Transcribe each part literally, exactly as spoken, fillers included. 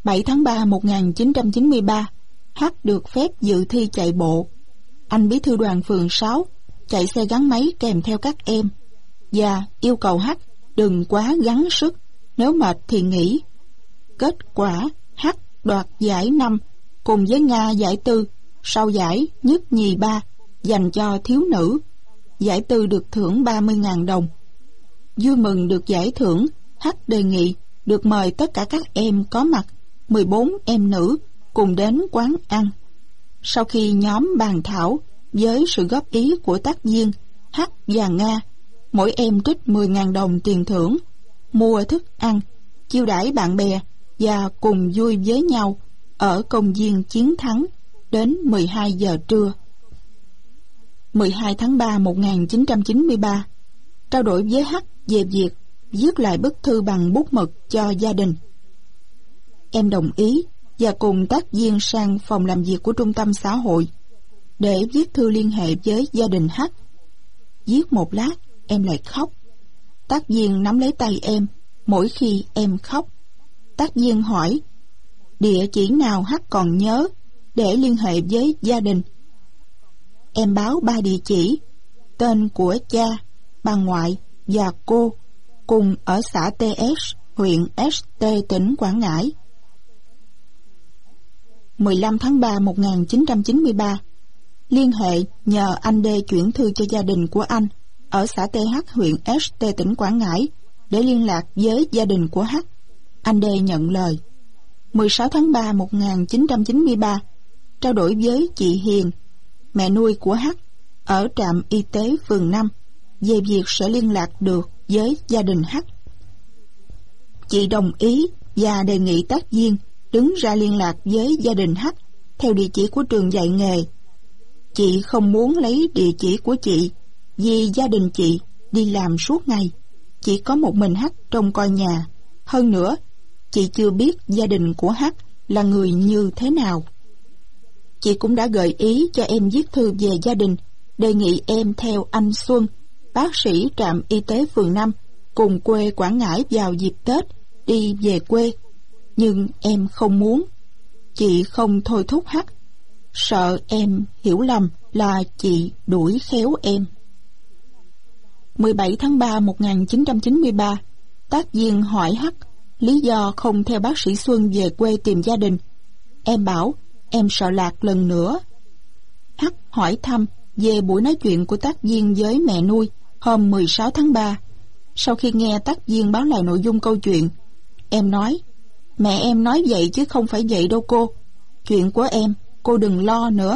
bảy tháng ba một nghìn chín trăm chín mươi ba, H được phép dự thi chạy bộ. Anh bí thư đoàn phường sáu chạy xe gắn máy kèm theo các em và yêu cầu H đừng quá gắng sức, nếu mệt thì nghỉ. Kết quả H đoạt giải năm cùng với Nga giải tư, sau giải nhất nhì ba dành cho thiếu nữ. Giải tư được thưởng ba mươi nghìn đồng. Vui mừng được giải thưởng, H đề nghị được mời tất cả các em có mặt, mười bốn em nữ, cùng đến quán ăn. Sau khi nhóm bàn thảo với sự góp ý của tác viên, H và Nga mỗi em trích mười nghìn đồng tiền thưởng, mua thức ăn, chiêu đãi bạn bè và cùng vui với nhau ở công viên Chiến Thắng đến mười hai giờ trưa. mười hai tháng ba một nghìn chín trăm chín mươi ba, trao đổi với H về việc viết lại bức thư bằng bút mực cho gia đình. Em đồng ý và cùng tác viên sang phòng làm việc của trung tâm xã hội để viết thư liên hệ với gia đình H. Viết một lát, em lại khóc. Tác viên nắm lấy tay em mỗi khi em khóc. Tác viên hỏi địa chỉ nào H còn nhớ để liên hệ với gia đình. Em báo ba địa chỉ: tên của cha, bà ngoại và cô, cùng ở xã tê ét, huyện ét tê, tỉnh Quảng Ngãi. mười lăm tháng ba một nghìn chín trăm chín mươi ba, liên hệ nhờ anh D chuyển thư cho gia đình của anh ở xã tê hát, huyện ét tê, tỉnh Quảng Ngãi để liên lạc với gia đình của H. Anh D nhận lời. mười sáu tháng ba một nghìn chín trăm chín mươi ba, trao đổi với chị Hiền, mẹ nuôi của H, ở trạm y tế phường năm về việc sẽ liên lạc được với gia đình H. Chị đồng ý và đề nghị tác viên đứng ra liên lạc với gia đình H theo địa chỉ của trường dạy nghề. Chị không muốn lấy địa chỉ của chị vì gia đình chị đi làm suốt ngày, chỉ có một mình H trông coi nhà. Hơn nữa, chị chưa biết gia đình của H là người như thế nào. Chị cũng đã gợi ý cho em viết thư về gia đình, đề nghị em theo anh Xuân, bác sĩ trạm y tế phường năm, cùng quê Quảng Ngãi vào dịp Tết đi về quê. Nhưng em không muốn. Chị không thôi thúc H, sợ em hiểu lầm là chị đuổi khéo em. mười bảy tháng ba một nghìn chín trăm chín mươi ba, tác viên hỏi H lý do không theo bác sĩ Xuân về quê tìm gia đình. Em bảo em sợ lạc lần nữa. H hỏi thăm về buổi nói chuyện của tác viên với mẹ nuôi hôm mười sáu tháng ba. Sau khi nghe tác viên báo lại nội dung câu chuyện, em nói: mẹ em nói vậy chứ không phải vậy đâu cô. Chuyện của em, cô đừng lo nữa.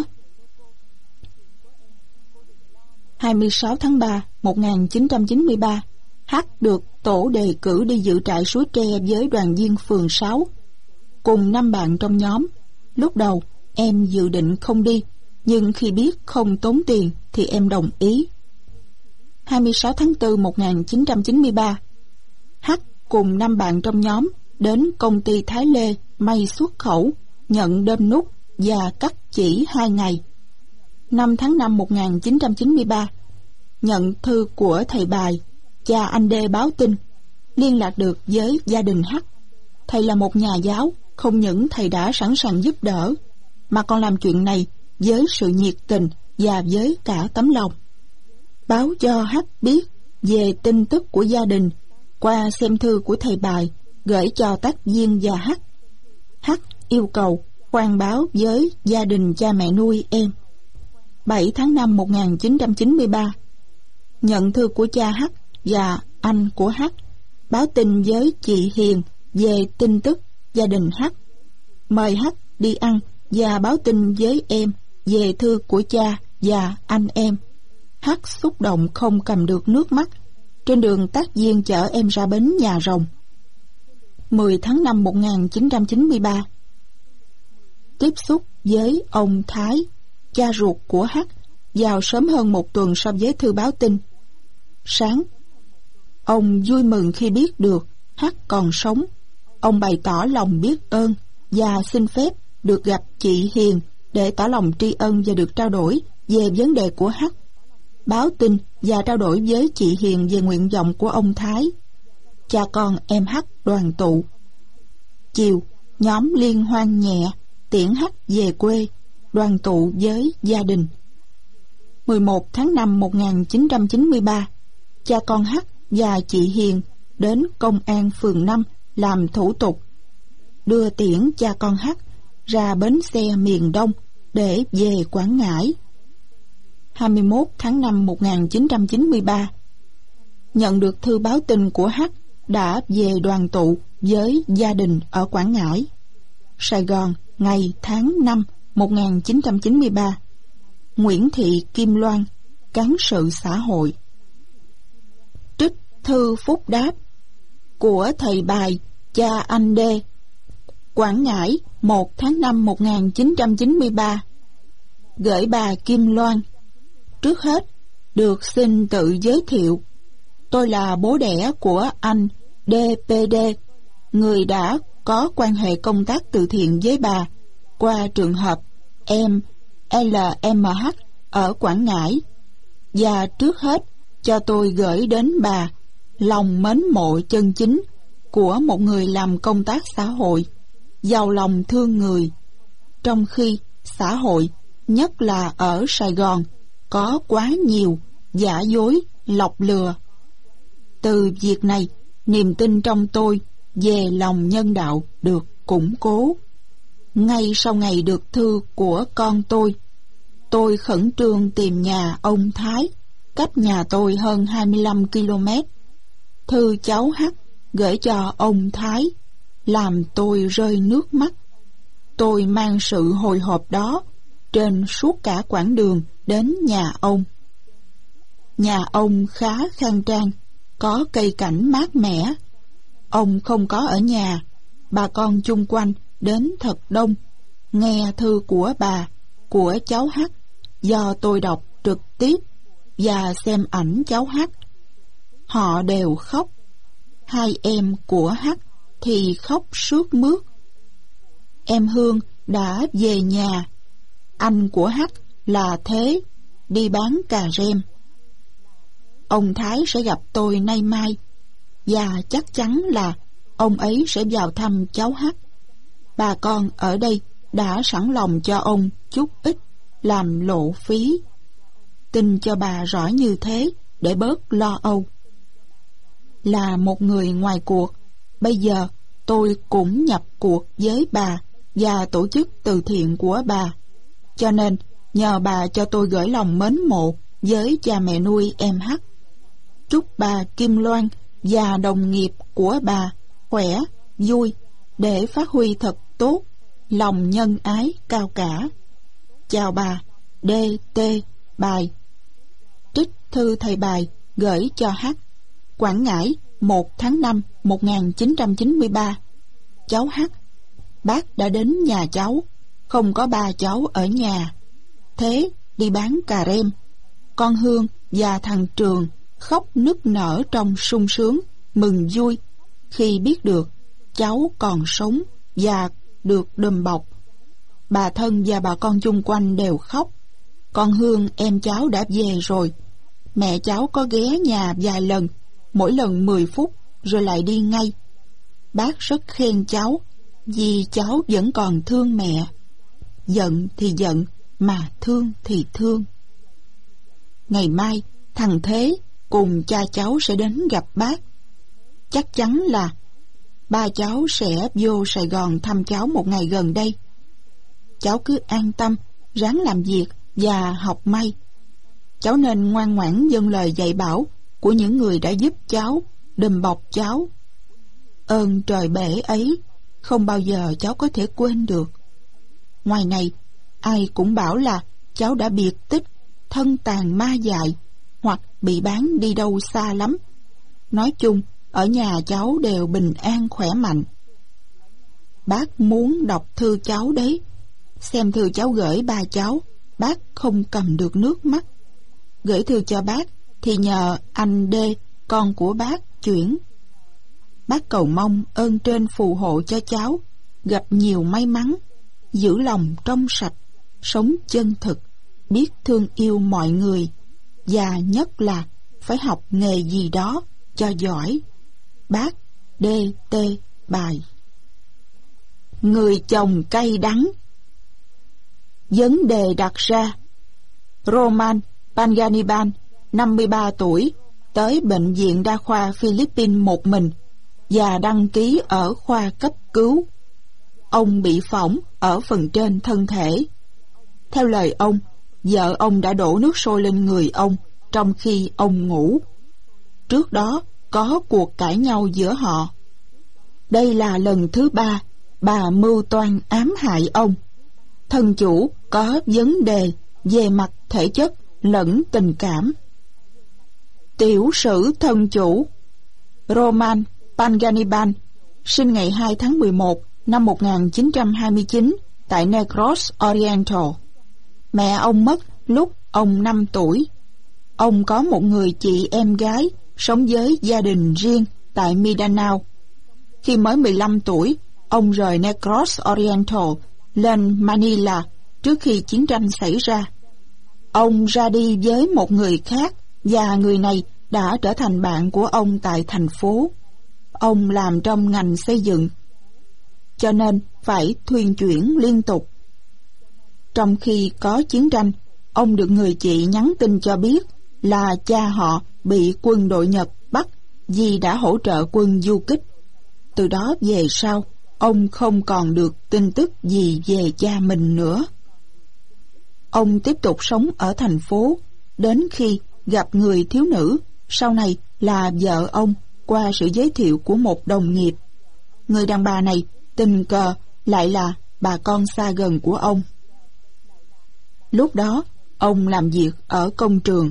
hai mươi sáu tháng ba một nghìn chín trăm chín mươi ba, H được tổ đề cử đi dự trại Suối Tre với đoàn viên phường sáu, cùng năm bạn trong nhóm. Lúc đầu em dự định không đi, nhưng khi biết không tốn tiền thì em đồng ý. hai mươi sáu tháng tư một nghìn chín trăm chín mươi ba, H cùng năm bạn trong nhóm đến công ty Thái Lê may xuất khẩu, nhận đơm nút và cắt chỉ hai ngày. năm tháng năm một nghìn chín trăm chín mươi ba, nhận thư của thầy Bài, cha anh D báo tin liên lạc được với gia đình H. Thầy là một nhà giáo, không những thầy đã sẵn sàng giúp đỡ, mà còn làm chuyện này với sự nhiệt tình và với cả tấm lòng. Báo cho H biết về tin tức của gia đình qua xem thư của thầy Bài gửi cho tác viên và H. H yêu cầu khoan báo với gia đình cha mẹ nuôi em. bảy tháng năm một nghìn chín trăm chín mươi ba, nhận thư của cha H và anh của H báo tin với chị Hiền về tin tức gia đình H, mời H đi ăn và báo tin với em về thư của cha và anh em. H xúc động không cầm được nước mắt. Trên đường tác viên chở em ra bến Nhà Rồng. mười tháng năm một nghìn chín trăm chín mươi ba, tiếp xúc với ông Thái, cha ruột của H, vào sớm hơn một tuần so với thư báo tin. Sáng, ông vui mừng khi biết được H còn sống. Ông bày tỏ lòng biết ơn và xin phép được gặp chị Hiền để tỏ lòng tri ân và được trao đổi về vấn đề của H, báo tin và trao đổi với chị Hiền về nguyện vọng của ông Thái. Cha con em H đoàn tụ. Chiều, nhóm liên hoan nhẹ, tiễn H về quê, đoàn tụ với gia đình. mười một tháng năm một nghìn chín trăm chín mươi ba, cha con H và chị Hiền đến công an phường năm làm thủ tục, đưa tiễn cha con H ra bến xe miền Đông để về Quảng Ngãi. hai mươi mốt tháng năm một nghìn chín trăm chín mươi ba, nhận được thư báo tin của H đã về đoàn tụ với gia đình ở Quảng Ngãi. Sài Gòn, ngày tháng năm một nghìn chín trăm chín mươi ba. Nguyễn Thị Kim Loan, cán sự xã hội. Trích thư phúc đáp của thầy bài cha anh D. Quảng Ngãi, một tháng năm một nghìn chín trăm chín mươi ba. Gửi bà Kim Loan. Trước hết, được xin tự giới thiệu. Tôi là bố đẻ của anh đê pê đê, người đã có quan hệ công tác từ thiện với bà qua trường hợp em lờ em hát ở Quảng Ngãi. Và trước hết, cho tôi gửi đến bà lòng mến mộ chân chính của một người làm công tác xã hội, giàu lòng thương người, trong khi xã hội, nhất là ở Sài Gòn, có quá nhiều giả dối, lọc lừa. Từ việc này, niềm tin trong tôi về lòng nhân đạo được củng cố. Ngay sau ngày được thư của con tôi, tôi khẩn trương tìm nhà ông Thái, cách nhà tôi hơn hai mươi lăm ki lô mét. Thư cháu H gửi cho ông Thái làm tôi rơi nước mắt. Tôi mang sự hồi hộp đó trên suốt cả quãng đường đến nhà ông. Nhà ông khá khang trang, có cây cảnh mát mẻ. Ông không có ở nhà, bà con chung quanh đến thật đông, nghe thư của bà, của cháu H do tôi đọc trực tiếp và xem ảnh cháu H. Họ đều khóc. Hai em của H thì khóc sướt mướt. Em Hương đã về nhà. Anh của H là Thế, đi bán cà rem. Ông Thái sẽ gặp tôi nay mai, và chắc chắn là ông ấy sẽ vào thăm cháu H. Bà con ở đây đã sẵn lòng cho ông chút ít làm lộ phí. Tin cho bà rõ như thế để bớt lo âu. Là một người ngoài cuộc, bây giờ tôi cũng nhập cuộc với bà và tổ chức từ thiện của bà. Cho nên nhờ bà cho tôi gửi lòng mến mộ với cha mẹ nuôi em H. Chúc bà Kim Loan và đồng nghiệp của bà khỏe, vui để phát huy thật tốt lòng nhân ái cao cả. Chào bà đê tê Bài. Trích thư thầy Bài gửi cho H. Quảng Ngãi, một tháng năm một nghìn chín trăm chín mươi ba. Cháu H, bác đã đến nhà cháu, không có ba cháu ở nhà. Thế đi bán cà rem. Con Hương và thằng Trường khóc nức nở trong sung sướng, mừng vui khi biết được cháu còn sống và được đùm bọc. Bà thân và bà con chung quanh đều khóc. Con Hương em cháu đã về rồi. Mẹ cháu có ghé nhà vài lần, mỗi lần mười phút rồi lại đi ngay. Bác rất khen cháu vì cháu vẫn còn thương mẹ. Giận thì giận, mà thương thì thương. Ngày mai thằng Thế cùng cha cháu sẽ đến gặp bác. Chắc chắn là ba cháu sẽ vô Sài Gòn thăm cháu một ngày gần đây. Cháu cứ an tâm, ráng làm việc và học may. Cháu nên ngoan ngoãn vâng lời dạy bảo của những người đã giúp cháu, đùm bọc cháu. Ơn trời bể ấy không bao giờ cháu có thể quên được. Ngoài này, ai cũng bảo là cháu đã biệt tích, thân tàn ma dại, hoặc bị bán đi đâu xa lắm. Nói chung, ở nhà cháu đều bình an khỏe mạnh. Bác muốn đọc thư cháu đấy. Xem thư cháu gửi ba cháu, bác không cầm được nước mắt. Gửi thư cho bác thì nhờ anh D, con của bác, chuyển. Bác cầu mong ơn trên phù hộ cho cháu gặp nhiều may mắn, giữ lòng trong sạch, sống chân thực, biết thương yêu mọi người, và nhất là phải học nghề gì đó cho giỏi. Bác đê tê Bài. người chồng cay đắng. Vấn đề đặt ra: Roman Panganiban, năm mươi ba tuổi, tới bệnh viện đa khoa Philippines một mình và đăng ký ở khoa cấp cứu. Ông bị phỏng ở phần trên thân thể. Theo lời ông, vợ ông đã đổ nước sôi lên người ông trong khi ông ngủ. Trước đó có cuộc cãi nhau giữa họ. Đây là lần thứ ba bà mưu toan ám hại ông. Thân chủ có vấn đề về mặt thể chất lẫn tình cảm. Tiểu sử thân chủ: Roman Panganiban, sinh ngày hai tháng mười một năm một nghìn chín trăm hai mươi chín tại Negros Oriental. Mẹ ông mất lúc ông năm tuổi. Ông có một người chị em gái sống với gia đình riêng tại Mindanao. Khi mới mười lăm tuổi, ông rời Negros Oriental lên Manila trước khi chiến tranh xảy ra. Ông ra đi với một người khác và người này đã trở thành bạn của ông tại thành phố. Ông làm trong ngành xây dựng, cho nên phải thuyên chuyển liên tục. Trong khi có chiến tranh, ông được người chị nhắn tin cho biết là cha họ bị quân đội Nhật bắt vì đã hỗ trợ quân du kích. Từ đó về sau, ông không còn được tin tức gì về cha mình nữa. Ông tiếp tục sống ở thành phố đến khi gặp người thiếu nữ, sau này là vợ ông, qua sự giới thiệu của một đồng nghiệp. Người đàn bà này tình cờ lại là bà con xa gần của ông. Lúc đó, ông làm việc ở công trường.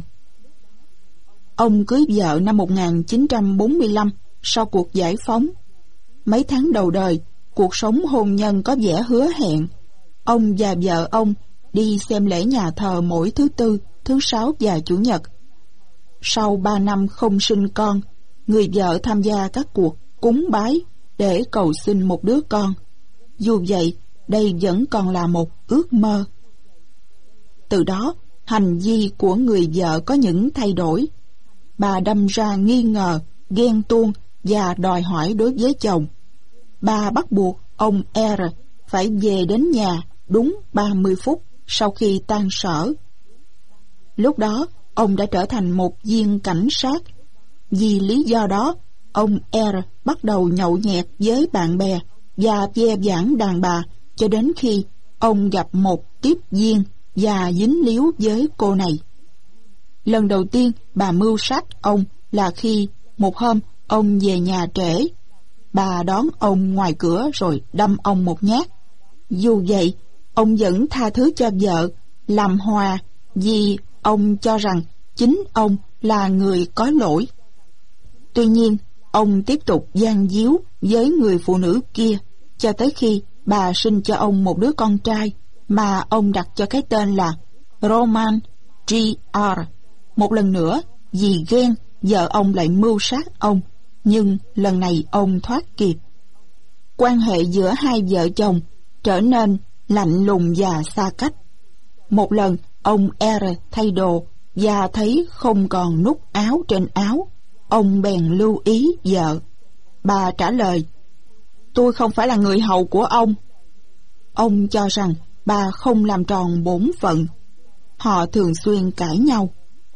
Ông cưới vợ năm một nghìn chín trăm bốn mươi lăm sau cuộc giải phóng. Mấy tháng đầu đời, cuộc sống hôn nhân có vẻ hứa hẹn. Ông và vợ ông đi xem lễ nhà thờ mỗi thứ Tư, thứ Sáu và Chủ nhật. Sau ba năm không sinh con, người vợ tham gia các cuộc cúng bái để cầu xin một đứa con. Dù vậy, đây vẫn còn là một ước mơ. Từ đó, hành vi của người vợ có những thay đổi. Bà đâm ra nghi ngờ, ghen tuông và đòi hỏi đối với chồng. Bà bắt buộc ông R phải về đến nhà đúng ba mươi phút sau khi tan sở. Lúc đó, ông đã trở thành một viên cảnh sát. Vì lý do đó, ông R bắt đầu nhậu nhẹt với bạn bè và ve vãn đàn bà cho đến khi ông gặp một tiếp viên và dính líu với cô này. Lần đầu tiên bà mưu sát ông là khi một hôm ông về nhà trễ. Bà đón ông ngoài cửa rồi đâm ông một nhát. Dù vậy, ông vẫn tha thứ cho vợ, làm hòa vì ông cho rằng chính ông là người có lỗi. Tuy nhiên, ông tiếp tục gian díu với người phụ nữ kia cho tới khi bà sinh cho ông một đứa con trai mà ông đặt cho cái tên là Roman G R. Một lần nữa, vì ghen, vợ ông lại mưu sát ông, nhưng lần này ông thoát kịp. Quan hệ giữa hai vợ chồng trở nên lạnh lùng và xa cách. Một lần, ông R thay đồ và thấy không còn nút áo trên áo. Ông bèn lưu ý vợ. Bà trả lời: "Tôi không phải là người hầu của ông." Ông cho rằng bà không làm tròn bổn phận. Họ thường xuyên cãi nhau.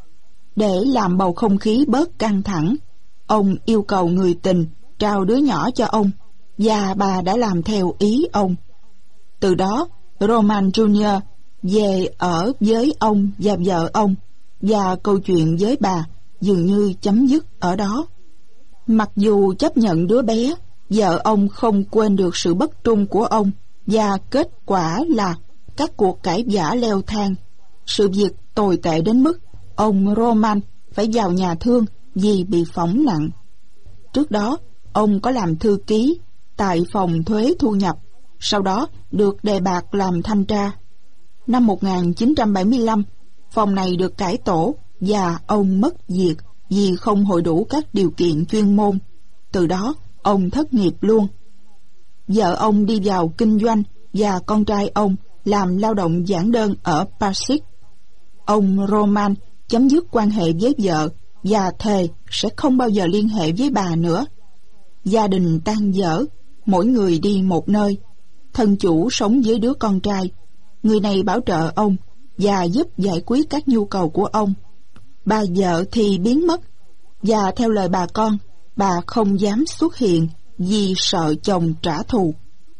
Để làm bầu không khí bớt căng thẳng, ông yêu cầu người tình trao đứa nhỏ cho ông, và bà đã làm theo ý ông. Từ đó, Roman Junior về ở với ông và vợ ông, và câu chuyện với bà dường như chấm dứt ở đó. Mặc dù chấp nhận đứa bé, vợ ông không quên được sự bất trung của ông, và kết quả là các cuộc cãi vã leo thang. Sự việc tồi tệ đến mức ông Roman phải vào nhà thương vì bị phỏng nặng. Trước đó, ông có làm thư ký tại phòng thuế thu nhập, sau đó được đề bạt làm thanh tra. Năm một nghìn chín trăm bảy mươi lăm, phòng này được cải tổ và ông mất việc vì không hội đủ các điều kiện chuyên môn. Từ đó, ông thất nghiệp luôn. Vợ ông đi vào kinh doanh và con trai ông làm lao động giản đơn ở Pasig. Ông Roman chấm dứt quan hệ với vợ và thề sẽ không bao giờ liên hệ với bà nữa. Gia đình tan vỡ, mỗi người đi một nơi. thân chủ sống với đứa con trai. Người này bảo trợ ông và giúp giải quyết các nhu cầu của ông. Bà vợ thì biến mất, và theo lời bà con, bà không dám xuất hiện vì sợ chồng trả thù.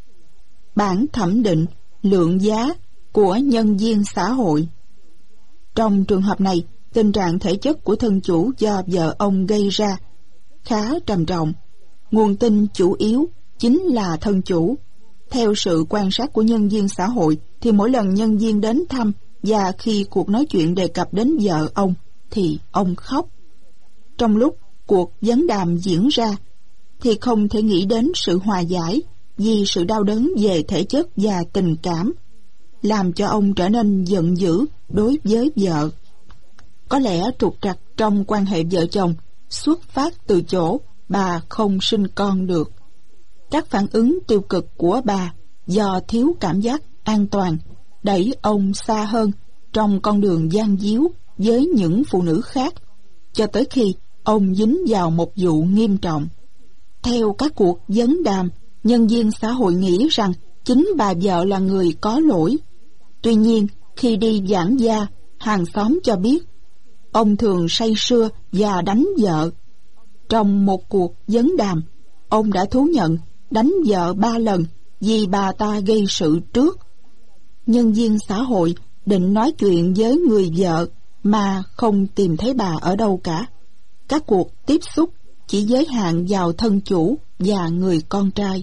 Bản thẩm định lượng giá của nhân viên xã hội. Trong trường hợp này, tình trạng thể chất của thân chủ do vợ ông gây ra khá trầm trọng. Nguồn tin chủ yếu chính là thân chủ. Theo sự quan sát của nhân viên xã hội thì mỗi lần nhân viên đến thăm và khi cuộc nói chuyện đề cập đến vợ ông thì ông khóc. Trong lúc cuộc vấn đàm diễn ra thì không thể nghĩ đến sự hòa giải vì sự đau đớn về thể chất và tình cảm làm cho ông trở nên giận dữ đối với vợ. Có lẽ trục trặc trong quan hệ vợ chồng xuất phát từ chỗ bà không sinh con được. Các phản ứng tiêu cực của bà do thiếu cảm giác an toàn đẩy ông xa hơn trong con đường gian díu với những phụ nữ khác, cho tới khi ông dính vào một vụ nghiêm trọng. Theo các cuộc vấn đàm, nhân viên xã hội nghĩ rằng chính bà vợ là người có lỗi. Tuy nhiên, khi đi giảng gia, hàng xóm cho biết ông thường say sưa và đánh vợ. Trong một cuộc vấn đàm, ông đã thú nhận đánh vợ ba lần vì bà ta gây sự trước. Nhân viên xã hội định nói chuyện với người vợ mà không tìm thấy bà ở đâu cả. Các cuộc tiếp xúc chỉ giới hạn vào thân chủ và người con trai.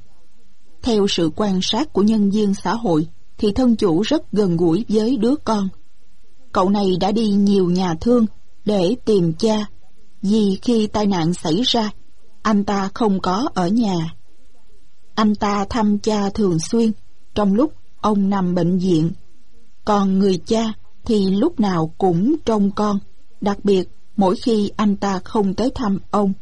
Theo sự quan sát của nhân viên xã hội thì thân chủ rất gần gũi với đứa con. Cậu này đã đi nhiều nhà thương để tìm cha, vì khi tai nạn xảy ra, anh ta không có ở nhà. Anh ta thăm cha thường xuyên trong lúc ông nằm bệnh viện. Còn người cha thì lúc nào cũng trông con, đặc biệt mỗi khi anh ta không tới thăm ông.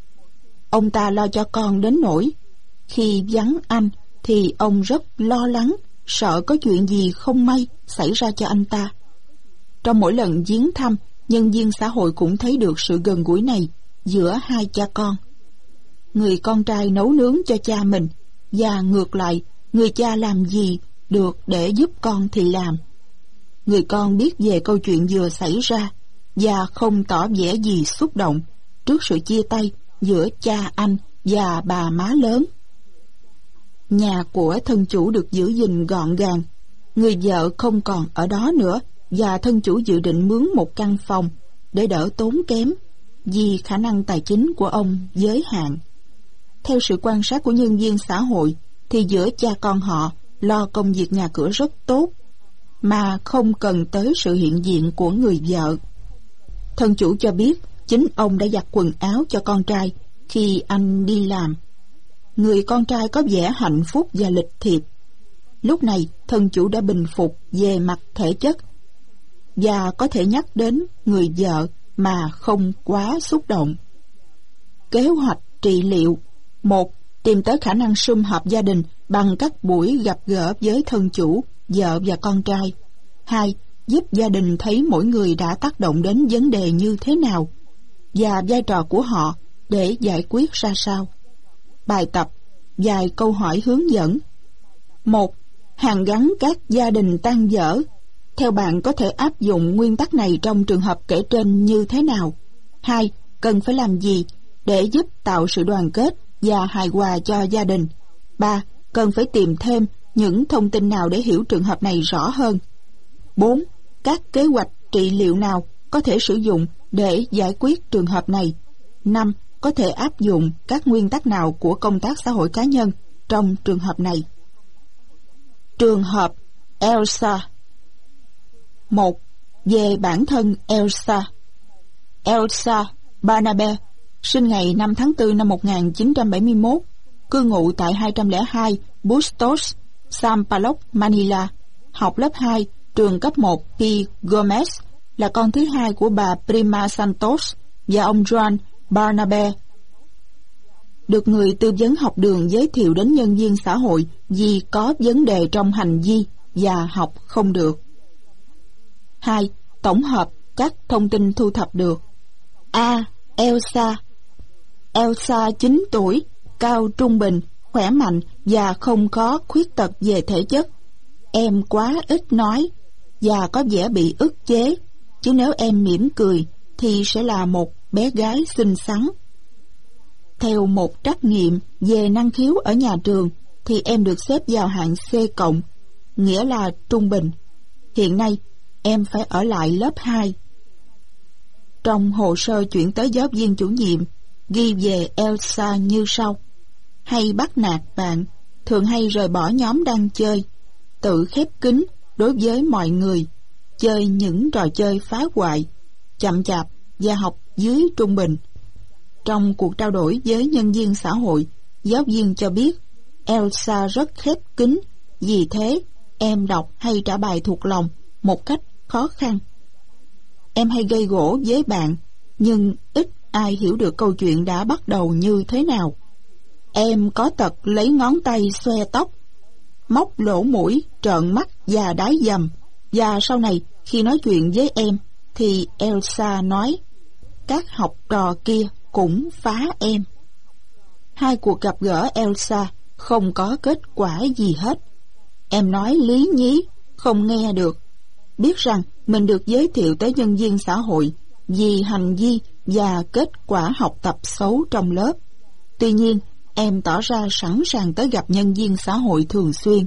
Ông ta lo cho con đến nỗi khi vắng anh thì ông rất lo lắng, sợ có chuyện gì không may xảy ra cho anh ta. Trong mỗi lần viếng thăm, nhân viên xã hội cũng thấy được sự gần gũi này giữa hai cha con. Người con trai nấu nướng cho cha mình, và ngược lại, người cha làm gì được để giúp con thì làm. Người con biết về câu chuyện vừa xảy ra và không tỏ vẻ gì xúc động trước sự chia tay giữa cha anh và bà má lớn. Nhà của thân chủ được giữ gìn gọn gàng. Người vợ không còn ở đó nữa, và thân chủ dự định mướn một căn phòng để đỡ tốn kém vì khả năng tài chính của ông giới hạn. Theo sự quan sát của nhân viên xã hội thì giữa cha con họ lo công việc nhà cửa rất tốt, mà không cần tới sự hiện diện của người vợ. Thân chủ cho biết chính ông đã giặt quần áo cho con trai khi anh đi làm. Người con trai có vẻ hạnh phúc và lịch thiệp. Lúc này thân chủ đã bình phục về mặt thể chất và có thể nhắc đến người vợ mà không quá xúc động. Kế hoạch trị liệu: một. Tìm tới khả năng sum họp gia đình bằng các buổi gặp gỡ với thân chủ, vợ và con trai. Hai. Giúp gia đình thấy mỗi người đã tác động đến vấn đề như thế nào và vai trò của họ để giải quyết ra sao. Bài tập: vài câu hỏi hướng dẫn. Một. Hàn gắn các gia đình tan vỡ. Theo bạn có thể áp dụng nguyên tắc này trong trường hợp kể trên như thế nào? Hai. Cần phải làm gì để giúp tạo sự đoàn kết và hài hòa cho gia đình? Ba. Cần phải tìm thêm những thông tin nào để hiểu trường hợp này rõ hơn? Bốn. Các kế hoạch trị liệu nào có thể sử dụng để giải quyết trường hợp này? Năm. Có thể áp dụng các nguyên tắc nào của công tác xã hội cá nhân trong trường hợp này? Trường hợp Elsa. Một. Về bản thân Elsa. Elsa Barnabe sinh ngày năm tháng tư năm một nghìn chín trăm bảy mươi mốt, cư ngụ tại hai trăm lẻ hai Bustos, Sampaloc, Manila. Học lớp hai, trường cấp một P. Gomez, là con thứ hai của bà Prima Santos và ông Juan Barnabe. Được người tư vấn học đường giới thiệu đến nhân viên xã hội vì có vấn đề trong hành vi và học không được. Hai. Tổng hợp các thông tin thu thập được. A. Elsa. Elsa chín tuổi, cao trung bình, khỏe mạnh và không có khuyết tật về thể chất. Em quá ít nói và có vẻ bị ức chế, chứ nếu em mỉm cười thì sẽ là một bé gái xinh xắn. Theo một trắc nghiệm về năng khiếu ở nhà trường thì em được xếp vào hạng C cộng, nghĩa là trung bình. Hiện nay em phải ở lại lớp hai. Trong hồ sơ chuyển tới giáo viên chủ nhiệm ghi về Elsa như sau: hay bắt nạt bạn, thường hay rời bỏ nhóm đang chơi, tự khép kín đối với mọi người, chơi những trò chơi phá hoại, chậm chạp và học dưới trung bình. Trong cuộc trao đổi với nhân viên xã hội, giáo viên cho biết Elsa rất khép kín, vì thế em đọc hay trả bài thuộc lòng một cách khó khăn. Em hay gây gổ với bạn, nhưng ít ai hiểu được câu chuyện đã bắt đầu như thế nào. Em có tật lấy ngón tay xoe tóc, móc lỗ mũi, trợn mắt và đái dầm. Và sau này khi nói chuyện với em thì Elsa nói các học trò kia cũng phá em. Hai cuộc gặp gỡ Elsa không có kết quả gì hết. Em nói lý nhí, không nghe được, biết rằng mình được giới thiệu tới nhân viên xã hội vì hành vi và kết quả học tập xấu trong lớp. Tuy nhiên, em tỏ ra sẵn sàng tới gặp nhân viên xã hội thường xuyên.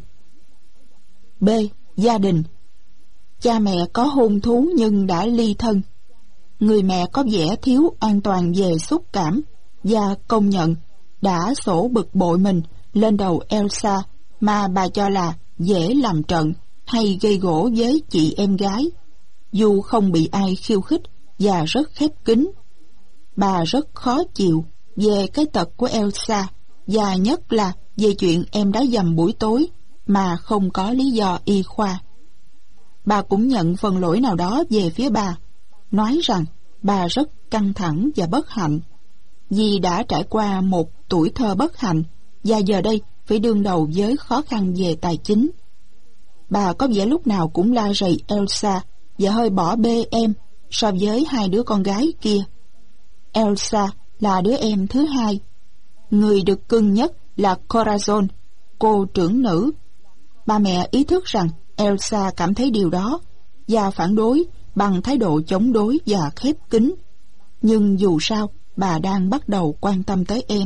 B. Gia đình. Cha mẹ có hôn thú nhưng đã ly thân. Người mẹ có vẻ thiếu an toàn về xúc cảm và công nhận đã xổ bực bội mình lên đầu Elsa mà bà cho là dễ làm trận hay gây gổ với chị em gái, dù không bị ai khiêu khích và rất khép kín. Bà rất khó chịu về cái tật của Elsa, và nhất là về chuyện em đã dầm buổi tối mà không có lý do y khoa. Bà cũng nhận phần lỗi nào đó về phía bà, nói rằng bà rất căng thẳng và bất hạnh vì đã trải qua một tuổi thơ bất hạnh và giờ đây phải đương đầu với khó khăn về tài chính. Bà có vẻ lúc nào cũng la rầy Elsa và hơi bỏ bê em so với hai đứa con gái kia. Elsa là đứa em thứ hai. Người được cưng nhất là Corazon, cô trưởng nữ. Ba mẹ ý thức rằng Elsa cảm thấy điều đó và phản đối bằng thái độ chống đối và khép kín. Nhưng dù sao, bà đang bắt đầu quan tâm tới em.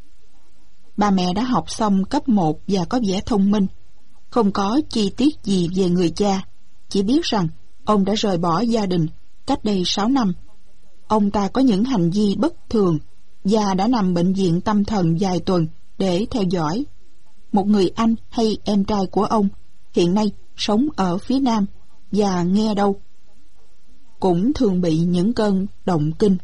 Ba mẹ đã học xong cấp một và có vẻ thông minh, không có chi tiết gì về người cha, chỉ biết rằng ông đã rời bỏ gia đình cách đây sáu năm. Ông ta có những hành vi bất thường và đã nằm bệnh viện tâm thần vài tuần để theo dõi. Một người anh hay em trai của ông hiện nay sống ở phía Nam và nghe đâu cũng thường bị những cơn động kinh.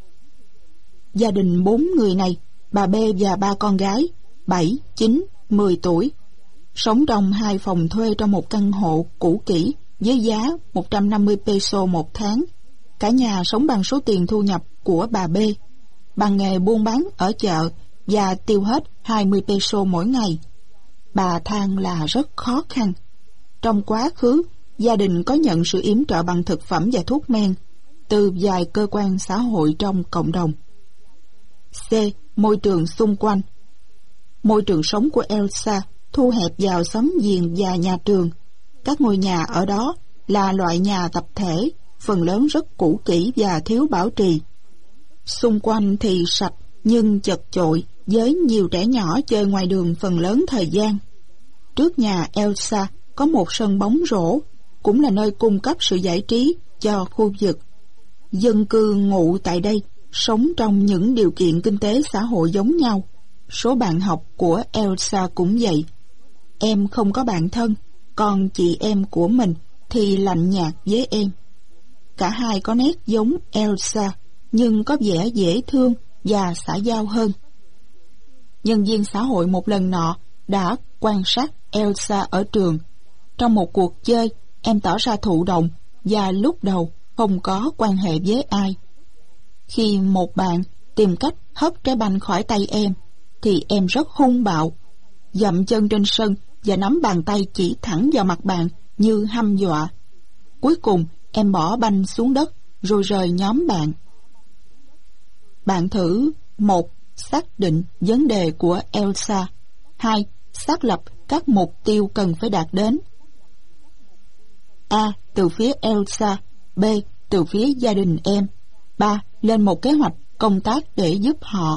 Gia đình bốn người này, bà B và ba con gái, bảy, chín, mười tuổi, sống trong hai phòng thuê trong một căn hộ cũ kỹ với giá một trăm năm mươi peso một tháng. Cả nhà sống bằng số tiền thu nhập của bà B, bằng nghề buôn bán ở chợ và tiêu hết hai mươi peso mỗi ngày. Bà than là rất khó khăn. Trong quá khứ, gia đình có nhận sự yểm trợ bằng thực phẩm và thuốc men từ vài cơ quan xã hội trong cộng đồng. C. Môi trường xung quanh. Môi trường sống của Elsa thu hẹp vào xóm giềng và nhà trường. Các ngôi nhà ở đó là loại nhà tập thể, phần lớn rất cũ kỹ và thiếu bảo trì. Xung quanh thì sạch nhưng chật chội, với nhiều trẻ nhỏ chơi ngoài đường phần lớn thời gian. Trước nhà Elsa có một sân bóng rổ, cũng là nơi cung cấp sự giải trí cho khu vực. Dân cư ngụ tại đây sống trong những điều kiện kinh tế xã hội giống nhau. Số bạn học của Elsa cũng vậy. Em không có bạn thân, còn chị em của mình thì lạnh nhạt với em. Cả hai có nét giống Elsa, nhưng có vẻ dễ thương và xã giao hơn. Nhân viên xã hội một lần nọ đã quan sát Elsa ở trường. Trong một cuộc chơi, em tỏ ra thụ động và lúc đầu không có quan hệ với ai. Khi một bạn tìm cách hất trái banh khỏi tay em, thì em rất hung bạo, dậm chân trên sân và nắm bàn tay chỉ thẳng vào mặt bạn như hăm dọa. Cuối cùng, em bỏ banh xuống đất rồi rời nhóm bạn. Bạn thử: một. Xác định vấn đề của Elsa. Hai. xác lập các mục tiêu cần phải đạt đến. A. Từ phía Elsa. B. Từ phía gia đình em. ba. Lên một kế hoạch công tác để giúp họ.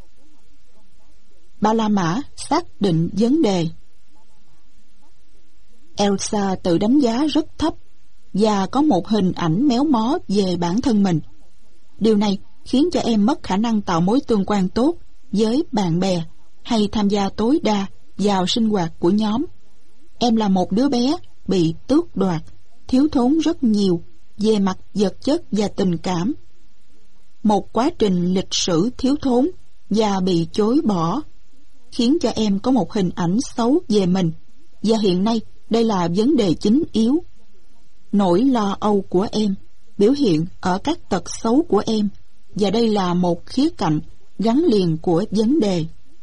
Ba La Mã xác định vấn đề. Elsa tự đánh giá rất thấp và có một hình ảnh méo mó về bản thân mình. Điều này khiến cho em mất khả năng tạo mối tương quan tốt với bạn bè hay tham gia tối đa vào sinh hoạt của nhóm. Em là một đứa bé bị tước đoạt, thiếu thốn rất nhiều về mặt vật chất và tình cảm. Một quá trình lịch sử thiếu thốn và bị chối bỏ khiến cho em có một hình ảnh xấu về mình, và hiện nay đây là vấn đề chính yếu. Nỗi lo âu của em biểu hiện ở các tật xấu của em, và đây là một khía cạnh gắn liền của vấn đề.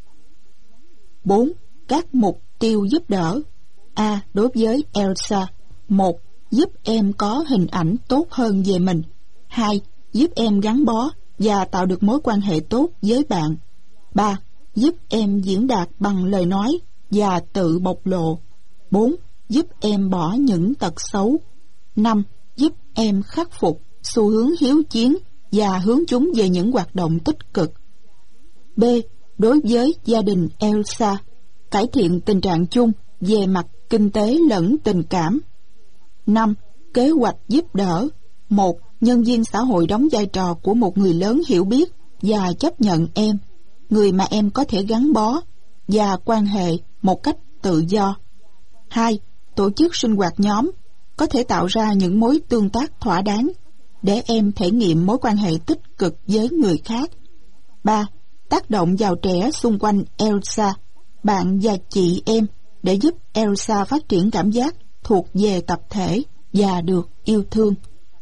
bốn. Các mục tiêu giúp đỡ. A. Đối với Elsa: một. Giúp em có hình ảnh tốt hơn về mình. hai. Giúp em gắn bó và tạo được mối quan hệ tốt với bạn. ba. Giúp em diễn đạt bằng lời nói và tự bộc lộ. bốn. Giúp em bỏ những tật xấu. năm. Giúp em khắc phục xu hướng hiếu chiến và hướng chúng về những hoạt động tích cực. B. Đối với gia đình Elsa: cải thiện tình trạng chung về mặt kinh tế lẫn tình cảm. năm. Kế hoạch giúp đỡ. một. Nhân viên xã hội đóng vai trò của một người lớn hiểu biết và chấp nhận em, người mà em có thể gắn bó và quan hệ một cách tự do. hai. Tổ chức sinh hoạt nhóm có thể tạo ra những mối tương tác thỏa đáng để em thể nghiệm mối quan hệ tích cực với người khác. ba. Tác động vào trẻ xung quanh Elsa, bạn và chị em, để giúp Elsa phát triển cảm giác thuộc về tập thể và được yêu thương.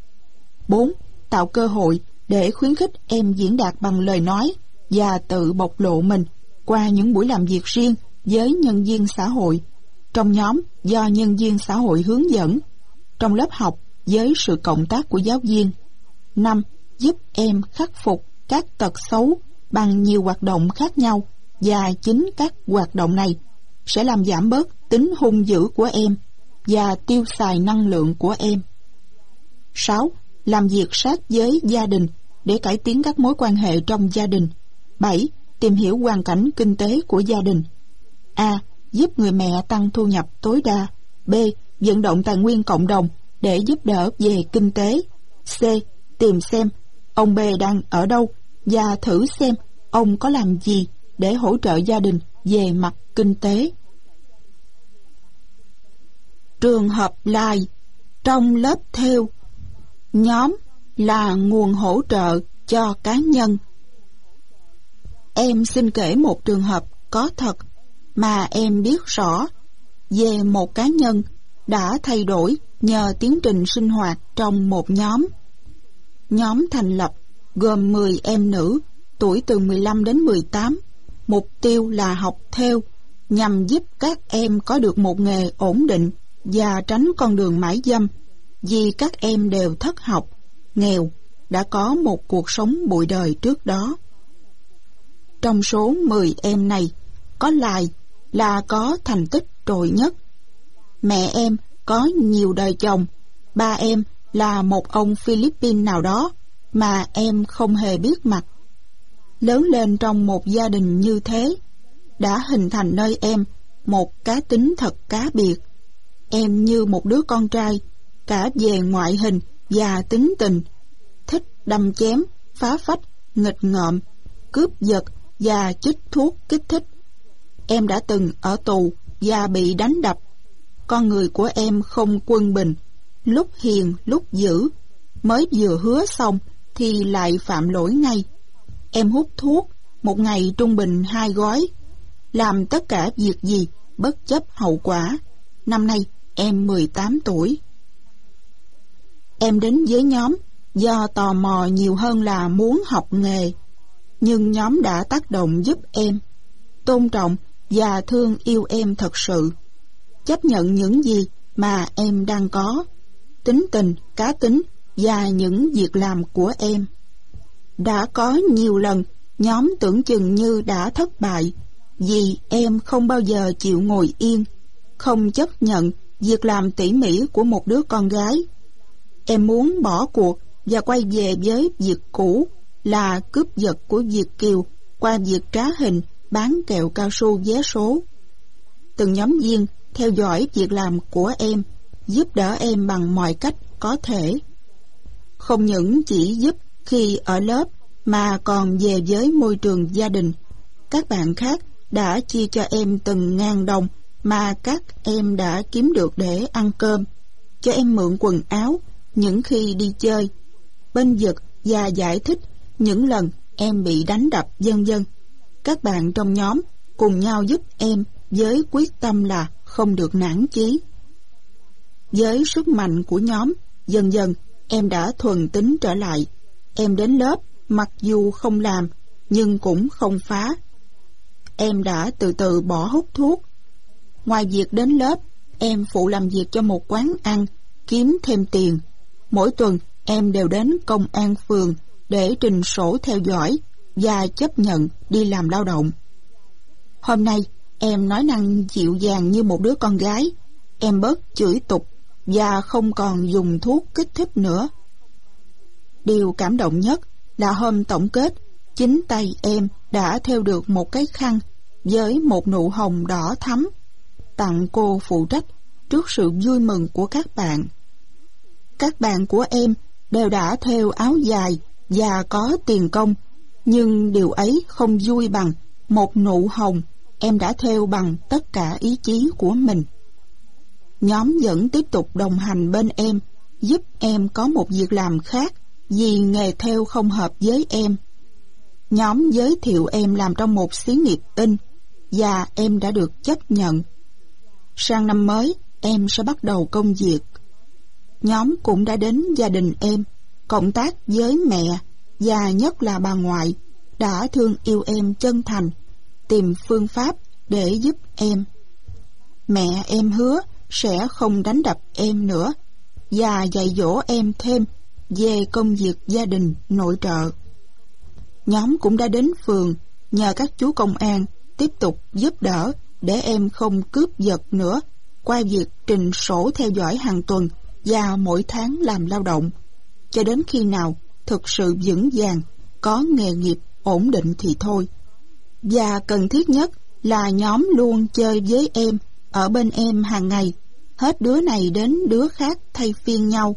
bốn. Tạo cơ hội để khuyến khích em diễn đạt bằng lời nói và tự bộc lộ mình qua những buổi làm việc riêng với nhân viên xã hội, trong nhóm do nhân viên xã hội hướng dẫn, trong lớp học với sự cộng tác của giáo viên. năm. Giúp em khắc phục các tật xấu bằng nhiều hoạt động khác nhau, và chính các hoạt động này sẽ làm giảm bớt tính hung dữ của em và tiêu xài năng lượng của em. sáu. Làm việc sát với gia đình để cải tiến các mối quan hệ trong gia đình. bảy. Tìm hiểu hoàn cảnh kinh tế của gia đình. A. Giúp người mẹ tăng thu nhập tối đa. B. Vận động tài nguyên cộng đồng để giúp đỡ về kinh tế. C. Tìm xem ông B đang ở đâu và thử xem ông có làm gì để hỗ trợ gia đình về mặt kinh tế. Trường hợp lai trong lớp thêu, nhóm là nguồn hỗ trợ cho cá nhân. Em xin kể một trường hợp có thật mà em biết rõ về một cá nhân đã thay đổi nhờ tiến trình sinh hoạt trong một nhóm. Nhóm thành lập gồm mười em nữ tuổi từ mười lăm đến mười tám. Mục tiêu là học thêu nhằm giúp các em có được một nghề ổn định và tránh con đường mãi dâm, vì các em đều thất học, nghèo, đã có một cuộc sống bụi đời trước đó. Trong số mười em này, có Lai là có thành tích trội nhất. Mẹ em có nhiều đời chồng, ba em là một ông Philippines nào đó mà em không hề biết mặt. Lớn lên trong một gia đình như thế đã hình thành nơi em một cá tính thật cá biệt. Em như một đứa con trai cả về ngoại hình và tính tình, thích đâm chém, phá phách, nghịch ngợm, cướp giật và chích thuốc kích thích. Em đã từng ở tù và bị đánh đập. Con người của em không quân bình, lúc hiền lúc dữ, mới vừa hứa xong thì lại phạm lỗi ngay. Em hút thuốc, một ngày trung bình hai gói, làm tất cả việc gì bất chấp hậu quả. Năm nay em mười tám tuổi. Em đến với nhóm do tò mò nhiều hơn là muốn học nghề, nhưng nhóm đã tác động giúp em, tôn trọng và thương yêu em thật sự, chấp nhận những gì mà em đang có, tính tình, cá tính và những việc làm của em. Đã có nhiều lần nhóm tưởng chừng như đã thất bại, Vì em không bao giờ chịu ngồi yên, không chấp nhận việc làm tỉ mỉ của một đứa con gái. Em muốn bỏ cuộc và quay về với việc cũ là cướp giật của Việt kiều qua việc trá hình bán kẹo cao su vé số. Từng nhóm viên theo dõi việc làm của em, giúp đỡ em bằng mọi cách có thể. Không những chỉ giúp khi ở lớp mà còn về với môi trường gia đình. Các bạn khác đã chia cho em từng ngàn đồng mà các em đã kiếm được để ăn cơm, cho em mượn quần áo những khi đi chơi, bênh vực và giải thích những lần em bị đánh đập, vân vân. Các bạn trong nhóm cùng nhau giúp em với quyết tâm là không được nản chí. Với sức mạnh của nhóm, dần dần em đã thuần tính trở lại. Em đến lớp mặc dù không làm nhưng cũng không phá. Em đã từ từ bỏ hút thuốc. Ngoài việc đến lớp, em phụ làm việc cho một quán ăn, kiếm thêm tiền. Mỗi tuần em đều đến công an phường để trình sổ theo dõi và chấp nhận đi làm lao động. Hôm nay em nói năng dịu dàng như một đứa con gái. Em bớt chửi tục và không còn dùng thuốc kích thích nữa. Điều cảm động nhất là hôm tổng kết, chính tay em đã thêu được một cái khăn với một nụ hồng đỏ thắm, tặng cô phụ trách trước sự vui mừng của các bạn. Các bạn của em đều đã thêu áo dài và có tiền công, nhưng điều ấy không vui bằng một nụ hồng em đã thêu bằng tất cả ý chí của mình. Nhóm vẫn tiếp tục đồng hành bên em, giúp em có một việc làm khác vì nghề thêu không hợp với em. Nhóm giới thiệu em làm trong một xí nghiệp in và em đã được chấp nhận. Sang năm mới em sẽ bắt đầu công việc. Nhóm cũng đã đến gia đình em, cộng tác với mẹ và nhất là bà ngoại đã thương yêu em chân thành, tìm phương pháp để giúp em. Mẹ em hứa sẽ không đánh đập em nữa và dạy dỗ em thêm về công việc gia đình nội trợ. Nhóm cũng đã đến phường nhờ các chú công an tiếp tục giúp đỡ để em không cướp giật nữa qua việc trình sổ theo dõi hàng tuần và mỗi tháng làm lao động, cho đến khi nào thực sự vững vàng, có nghề nghiệp ổn định thì thôi. Và cần thiết nhất là nhóm luôn chơi với em, ở bên em hàng ngày, hết đứa này đến đứa khác thay phiên nhau,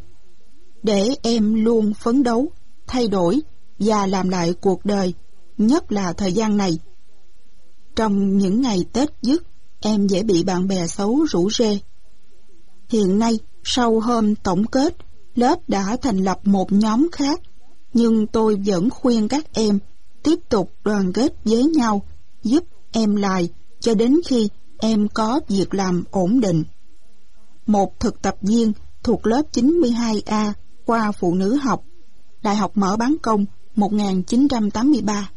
để em luôn phấn đấu, thay đổi và làm lại cuộc đời, nhất là thời gian này. Trong những ngày Tết dứt, em dễ bị bạn bè xấu rủ rê. Hiện nay, sau hôm tổng kết, lớp đã thành lập một nhóm khác, nhưng tôi vẫn khuyên các em tiếp tục đoàn kết với nhau, giúp em lại cho đến khi em có việc làm ổn định. Một thực tập viên thuộc lớp chín mươi hai A, khoa phụ nữ học, Đại học Mở Bán Công, một nghìn chín trăm tám mươi ba.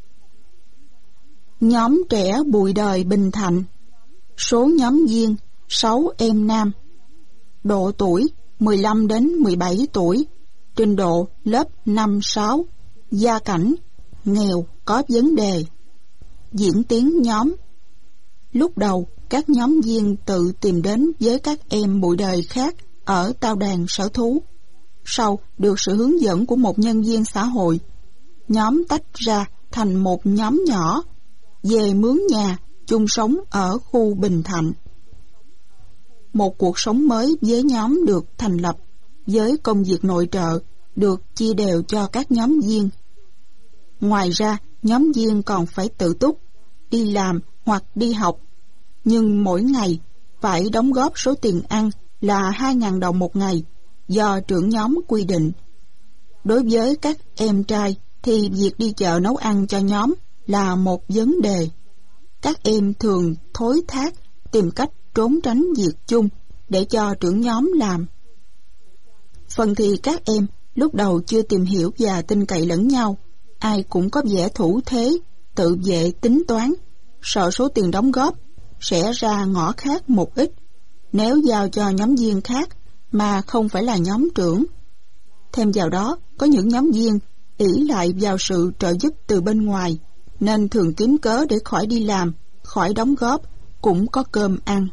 Nhóm trẻ Bụi Đời Bình Thạnh. Số nhóm viên sáu em nam. Độ tuổi mười lăm đến mười bảy tuổi. Trình độ lớp năm sáu. Gia cảnh nghèo, có vấn đề. Diễn tiến nhóm. Lúc đầu, các nhóm viên tự tìm đến với các em bụi đời khác ở tao đàn sở thú. Sau được sự hướng dẫn của một nhân viên xã hội, nhóm tách ra thành một nhóm nhỏ, về mướn nhà, chung sống ở khu Bình Thạnh. Một cuộc sống mới với nhóm được thành lập, với công việc nội trợ được chia đều cho các nhóm viên. Ngoài ra, nhóm viên còn phải tự túc, đi làm hoặc đi học, nhưng mỗi ngày phải đóng góp số tiền ăn là hai nghìn đồng một ngày do trưởng nhóm quy định. Đối với các em trai thì việc đi chợ nấu ăn cho nhóm là một vấn đề. Các em thường thối thác tìm cách trốn tránh việc chung để cho trưởng nhóm làm. Phần thì các em lúc đầu chưa tìm hiểu và tin cậy lẫn nhau, ai cũng có vẻ thủ thế, tự vệ tính toán, sợ số tiền đóng góp sẽ ra ngõ khác một ít nếu giao cho nhóm viên khác mà không phải là nhóm trưởng. Thêm vào đó, có những nhóm viên ỷ lại vào sự trợ giúp từ bên ngoài, nên thường kiếm cớ để khỏi đi làm, khỏi đóng góp cũng có cơm ăn.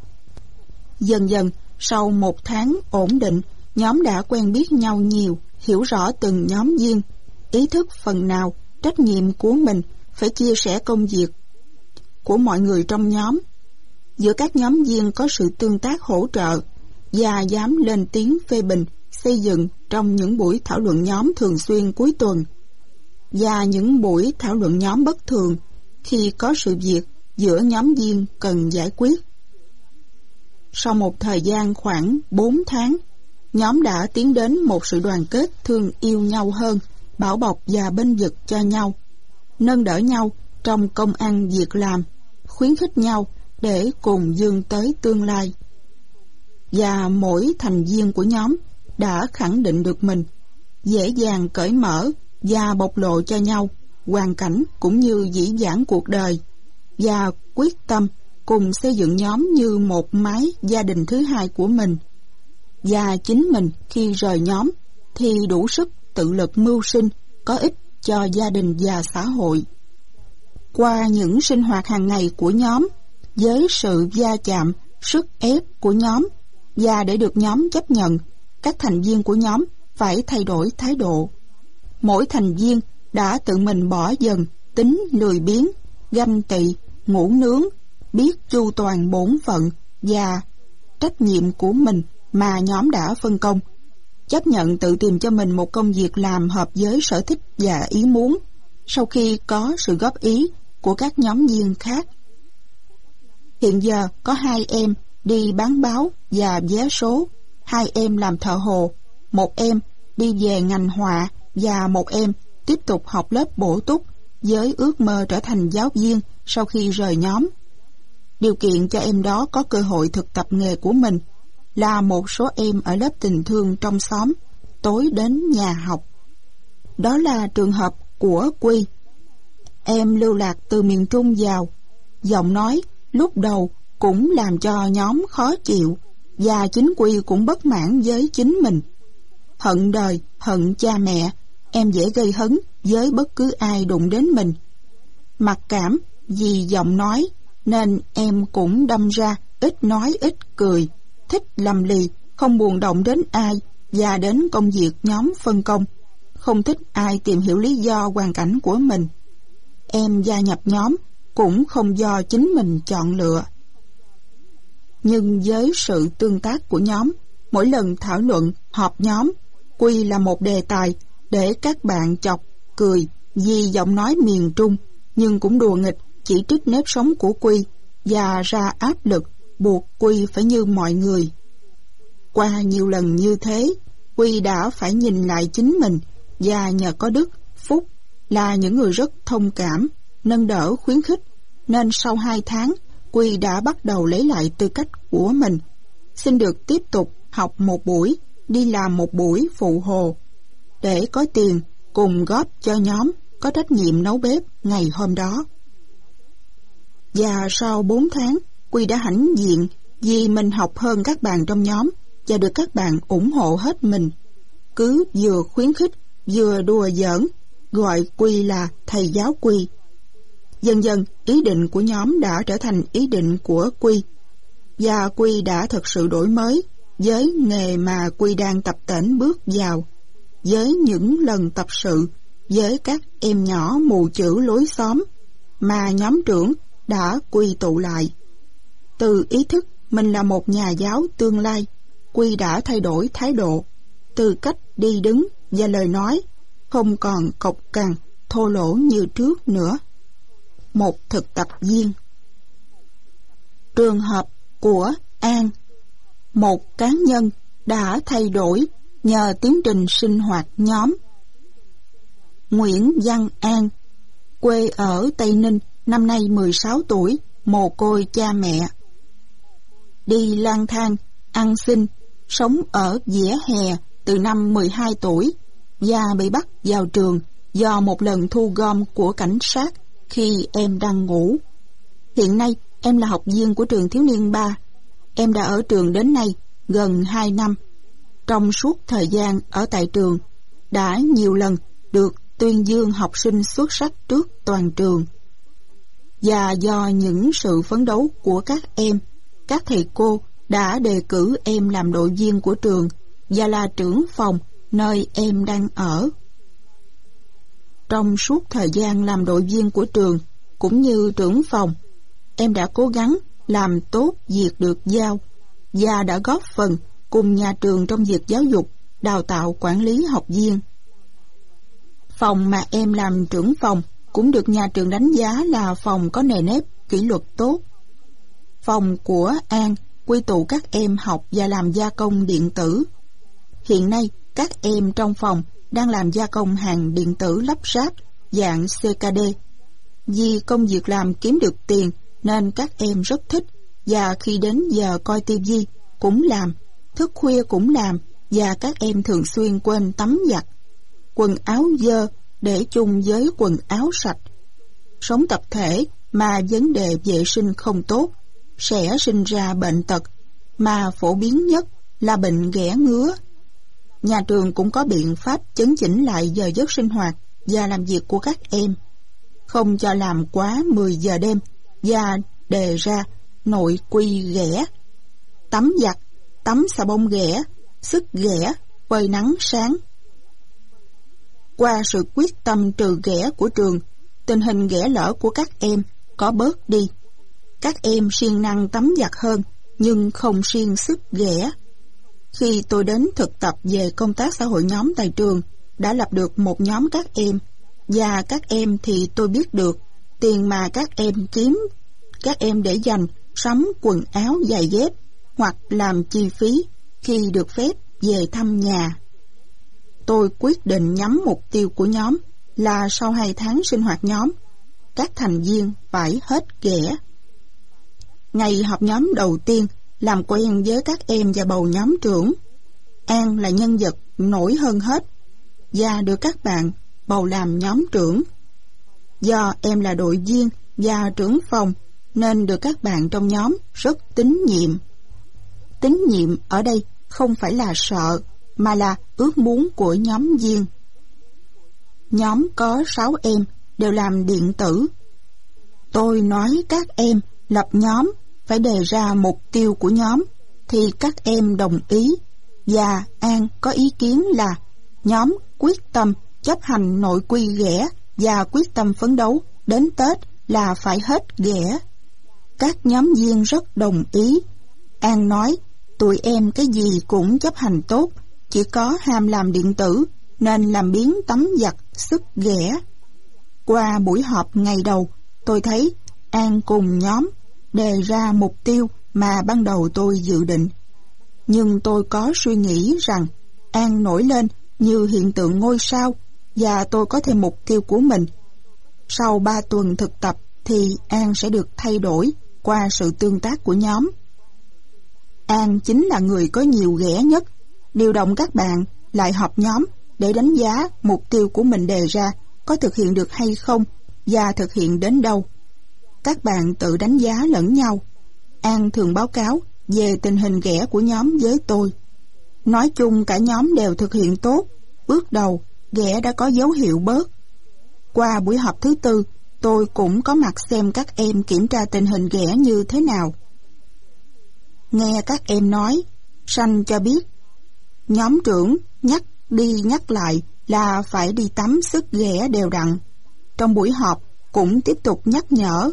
Dần dần, sau một tháng ổn định, nhóm đã quen biết nhau nhiều, hiểu rõ từng nhóm viên, ý thức phần nào trách nhiệm của mình phải chia sẻ công việc của mọi người trong nhóm. Giữa các nhóm viên có sự tương tác hỗ trợ và dám lên tiếng phê bình, xây dựng trong những buổi thảo luận nhóm thường xuyên cuối tuần và những buổi thảo luận nhóm bất thường khi có sự việc giữa nhóm viên cần giải quyết. Sau một thời gian khoảng bốn tháng, nhóm đã tiến đến một sự đoàn kết thương yêu nhau hơn, bảo bọc và bênh vực cho nhau, nâng đỡ nhau trong công ăn việc làm, khuyến khích nhau để cùng vươn tới tương lai. Và mỗi thành viên của nhóm đã khẳng định được mình, dễ dàng cởi mở và bộc lộ cho nhau hoàn cảnh cũng như dĩ vãng cuộc đời, và quyết tâm cùng xây dựng nhóm như một mái gia đình thứ hai của mình. Và chính mình khi rời nhóm thì đủ sức tự lực mưu sinh, có ích cho gia đình và xã hội. Qua những sinh hoạt hàng ngày của nhóm, với sự va chạm, sức ép của nhóm, và để được nhóm chấp nhận, các thành viên của nhóm phải thay đổi thái độ. Mỗi thành viên đã tự mình bỏ dần tính lười biếng, ganh tị, ngủ nướng, biết chu toàn bổn phận và trách nhiệm của mình mà nhóm đã phân công, chấp nhận tự tìm cho mình một công việc làm hợp với sở thích và ý muốn, sau khi có sự góp ý của các nhóm viên khác. Hiện giờ có hai em đi bán báo và vé số, hai em làm thợ hồ, một em đi về ngành họa và một em tiếp tục học lớp bổ túc với ước mơ trở thành giáo viên sau khi rời nhóm. Điều kiện cho em đó có cơ hội thực tập nghề của mình là một số em ở lớp tình thương trong xóm tối đến nhà học. Đó là trường hợp của Quy. Em lưu lạc từ miền Trung vào, giọng nói lúc đầu cũng làm cho nhóm khó chịu, và chính Quy cũng bất mãn với chính mình. Hận đời, hận cha mẹ, em dễ gây hấn với bất cứ ai đụng đến mình. Mặc cảm vì giọng nói nên em cũng đâm ra ít nói ít cười, thích lầm lì, không buồn động đến ai và đến công việc nhóm phân công, không thích ai tìm hiểu lý do hoàn cảnh của mình. Em gia nhập nhóm cũng không do chính mình chọn lựa. Nhưng với sự tương tác của nhóm, mỗi lần thảo luận, họp nhóm, Quy là một đề tài để các bạn chọc, cười vì giọng nói miền Trung, nhưng cũng đùa nghịch, chỉ trích nếp sống của Quy và ra áp lực buộc Quy phải như mọi người. Qua nhiều lần như thế, Quy đã phải nhìn lại chính mình, và nhờ có Đức, Phúc là những người rất thông cảm, nâng đỡ khuyến khích, nên sau hai tháng, Quy đã bắt đầu lấy lại tư cách của mình, xin được tiếp tục học một buổi, đi làm một buổi phụ hồ, để có tiền cùng góp cho nhóm có trách nhiệm nấu bếp ngày hôm đó. Và sau bốn tháng, Quy đã hãnh diện vì mình học hơn các bạn trong nhóm và được các bạn ủng hộ hết mình. Cứ vừa khuyến khích, vừa đùa giỡn, gọi Quy là thầy giáo Quy. Dần dần, ý định của nhóm đã trở thành ý định của Quy, và Quy đã thực sự đổi mới với nghề mà Quy đang tập tễnh bước vào, với những lần tập sự với các em nhỏ mù chữ lối xóm mà nhóm trưởng đã quy tụ lại. Từ ý thức mình là một nhà giáo tương lai, Quy đã thay đổi thái độ, từ cách đi đứng và lời nói, không còn cộc cằn, thô lỗ như trước nữa. Một thực tập viên. Trường hợp của An, một cá nhân đã thay đổi nhờ tiến trình sinh hoạt nhóm. Nguyễn Văn An, quê ở Tây Ninh, năm nay mười sáu tuổi, mồ côi cha mẹ. Đi lang thang, ăn xin, sống ở vỉa hè từ năm mười hai tuổi và bị bắt vào trường do một lần thu gom của cảnh sát khi em đang ngủ. Hiện nay em là học viên của trường thiếu niên ba. Em đã ở trường đến nay gần hai năm. Trong suốt thời gian ở tại trường, đã nhiều lần được tuyên dương học sinh xuất sắc trước toàn trường. Và do những sự phấn đấu của các em, các thầy cô đã đề cử em làm đội viên của trường và là trưởng phòng nơi em đang ở. Trong suốt thời gian làm đội viên của trường cũng như trưởng phòng, em đã cố gắng làm tốt việc được giao và đã góp phần cùng nhà trường trong việc giáo dục, đào tạo quản lý học viên. Phòng mà em làm trưởng phòng cũng được nhà trường đánh giá là phòng có nề nếp, kỷ luật tốt. Phòng của An quy tụ các em học và làm gia công điện tử. Hiện nay, các em trong phòng đang làm gia công hàng điện tử lắp ráp dạng xê ca đê. Vì công việc làm kiếm được tiền nên các em rất thích, và khi đến giờ coi tivi cũng làm, thức khuya cũng làm, và các em thường xuyên quên tắm giặt. Quần áo dơ để chung với quần áo sạch. Sống tập thể mà vấn đề vệ sinh không tốt sẽ sinh ra bệnh tật, mà phổ biến nhất là bệnh ghẻ ngứa. Nhà trường cũng có biện pháp chấn chỉnh lại giờ giấc sinh hoạt và làm việc của các em, không cho làm quá mười giờ đêm, và đề ra nội quy ghẻ: tắm giặt, tắm xà bông ghẻ, sức ghẻ, phơi nắng sáng. Qua sự quyết tâm trừ ghẻ của trường, tình hình ghẻ lỡ của các em có bớt đi. Các em siêng năng tắm giặt hơn, nhưng không siêng sức ghẻ. Khi tôi đến thực tập về công tác xã hội nhóm tại trường, đã lập được một nhóm các em, và các em thì tôi biết được tiền mà các em kiếm, các em để dành sắm quần áo giày dép hoặc làm chi phí khi được phép về thăm nhà. Tôi quyết định nhắm mục tiêu của nhóm là sau hai tháng sinh hoạt nhóm, các thành viên phải hết ghẻ. Ngày họp nhóm đầu tiên, làm quen với các em và bầu nhóm trưởng. An là nhân vật nổi hơn hết và được các bạn bầu làm nhóm trưởng. Do em là đội viên và trưởng phòng nên được các bạn trong nhóm rất tín nhiệm. Tín nhiệm ở đây không phải là sợ, mà là ước muốn của nhóm viên. Nhóm có sáu em, đều làm điện tử. Tôi nói các em lập nhóm phải đề ra mục tiêu của nhóm, thì các em đồng ý, và An có ý kiến là nhóm quyết tâm chấp hành nội quy ghẻ và quyết tâm phấn đấu đến Tết là phải hết ghẻ. Các nhóm viên rất đồng ý. An nói tụi em cái gì cũng chấp hành tốt, chỉ có ham làm điện tử nên làm biếng tắm giặt sức ghẻ. Qua buổi họp ngày đầu, tôi thấy An cùng nhóm đề ra mục tiêu mà ban đầu tôi dự định. Nhưng tôi có suy nghĩ rằng An nổi lên như hiện tượng ngôi sao, và tôi có thêm mục tiêu của mình. Sau ba tuần thực tập thì An sẽ được thay đổi qua sự tương tác của nhóm. An chính là người có nhiều ghẻ nhất, điều động các bạn lại họp nhóm để đánh giá mục tiêu của mình đề ra có thực hiện được hay không và thực hiện đến đâu. Các bạn tự đánh giá lẫn nhau. An thường báo cáo về tình hình ghẻ của nhóm với tôi. Nói chung cả nhóm đều thực hiện tốt. Bước đầu, ghẻ đã có dấu hiệu bớt. Qua buổi họp thứ tư, tôi cũng có mặt xem các em kiểm tra tình hình ghẻ như thế nào. Nghe các em nói, Sanh cho biết, nhóm trưởng nhắc đi nhắc lại là phải đi tắm sức ghẻ đều đặn. Trong buổi họp cũng tiếp tục nhắc nhở.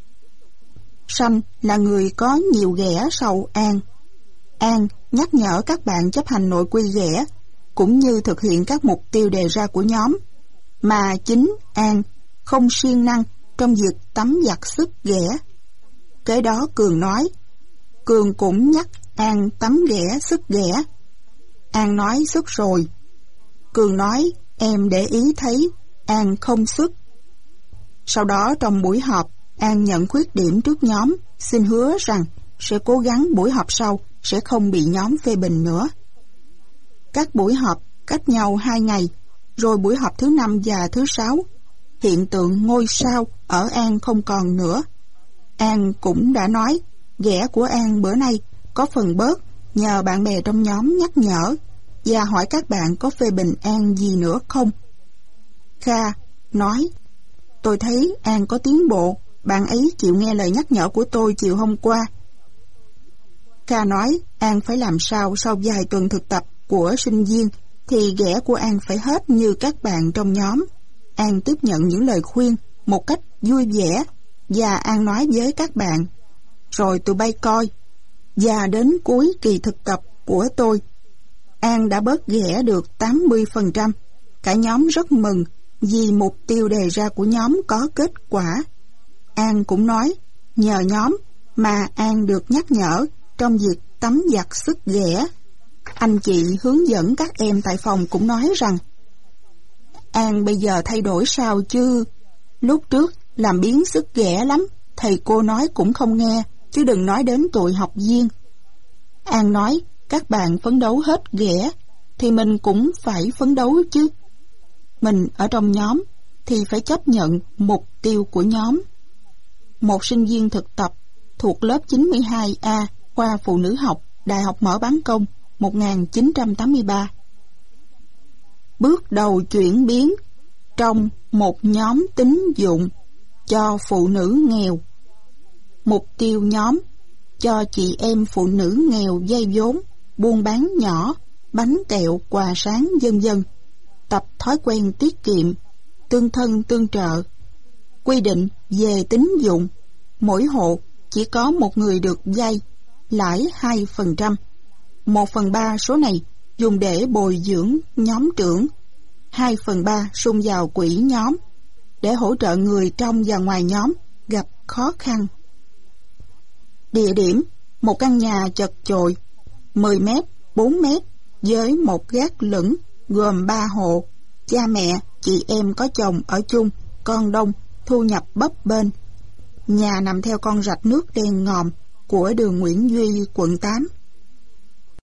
Sanh là người có nhiều ghẻ sau An. An nhắc nhở các bạn chấp hành nội quy ghẻ cũng như thực hiện các mục tiêu đề ra của nhóm, mà chính An không siêng năng trong việc tắm giặt sức ghẻ. Kế đó Cường nói, Cường cũng nhắc An tắm ghẻ sức ghẻ. An nói sức rồi. Cường nói em để ý thấy An không sức. Sau đó trong buổi họp, An nhận khuyết điểm trước nhóm, xin hứa rằng sẽ cố gắng buổi họp sau sẽ không bị nhóm phê bình nữa. Các buổi họp cách nhau hai ngày, rồi buổi họp thứ năm và thứ sáu, hiện tượng ngôi sao ở An không còn nữa. An cũng đã nói ghẻ của An bữa nay có phần bớt nhờ bạn bè trong nhóm nhắc nhở và hỏi các bạn có phê bình An gì nữa không. Kha nói, tôi thấy An có tiến bộ bạn ấy chịu nghe lời nhắc nhở của tôi chiều hôm qua. Ca nói An phải làm sao sau vài tuần thực tập của sinh viên thì ghẻ của An phải hết như các bạn trong nhóm. An tiếp nhận những lời khuyên một cách vui vẻ và An nói với các bạn: rồi tụi bay coi. Và đến cuối kỳ thực tập của tôi, An đã bớt ghẻ được tám mươi phần trăm. Cả nhóm rất mừng vì mục tiêu đề ra của nhóm có kết quả. An cũng nói nhờ nhóm mà An được nhắc nhở trong việc tắm giặt sức ghẻ. Anh chị hướng dẫn các em tại phòng cũng nói rằng An bây giờ thay đổi sao chứ. Lúc trước làm biếng sức ghẻ lắm, thầy cô nói cũng không nghe, chứ đừng nói đến tụi học viên. An nói các bạn phấn đấu hết ghẻ thì mình cũng phải phấn đấu chứ. Mình ở trong nhóm thì phải chấp nhận mục tiêu của nhóm. Một sinh viên thực tập thuộc lớp chín mươi hai A, khoa phụ nữ học, Đại học Mở Bán Công, một nghìn chín trăm tám mươi ba. Bước đầu chuyển biến trong một nhóm tín dụng cho phụ nữ nghèo. Mục tiêu nhóm: cho chị em phụ nữ nghèo vay vốn, buôn bán nhỏ, bánh kẹo, quà sáng, vân vân. Tập thói quen tiết kiệm, tương thân tương trợ. Quy định về tín dụng: mỗi hộ chỉ có một người được vay, lãi hai phần trăm. Một phần ba số này dùng để bồi dưỡng nhóm trưởng, hai phần ba sung vào quỹ nhóm để hỗ trợ người trong và ngoài nhóm gặp khó khăn. Địa điểm: một căn nhà chật chội, mười mét, bốn mét, với một gác lửng, gồm ba hộ, cha mẹ, chị em có chồng ở chung, con đông, thu nhập bấp bênh. Nhà nằm theo con rạch nước đen ngòm của đường Nguyễn Duy, quận tám.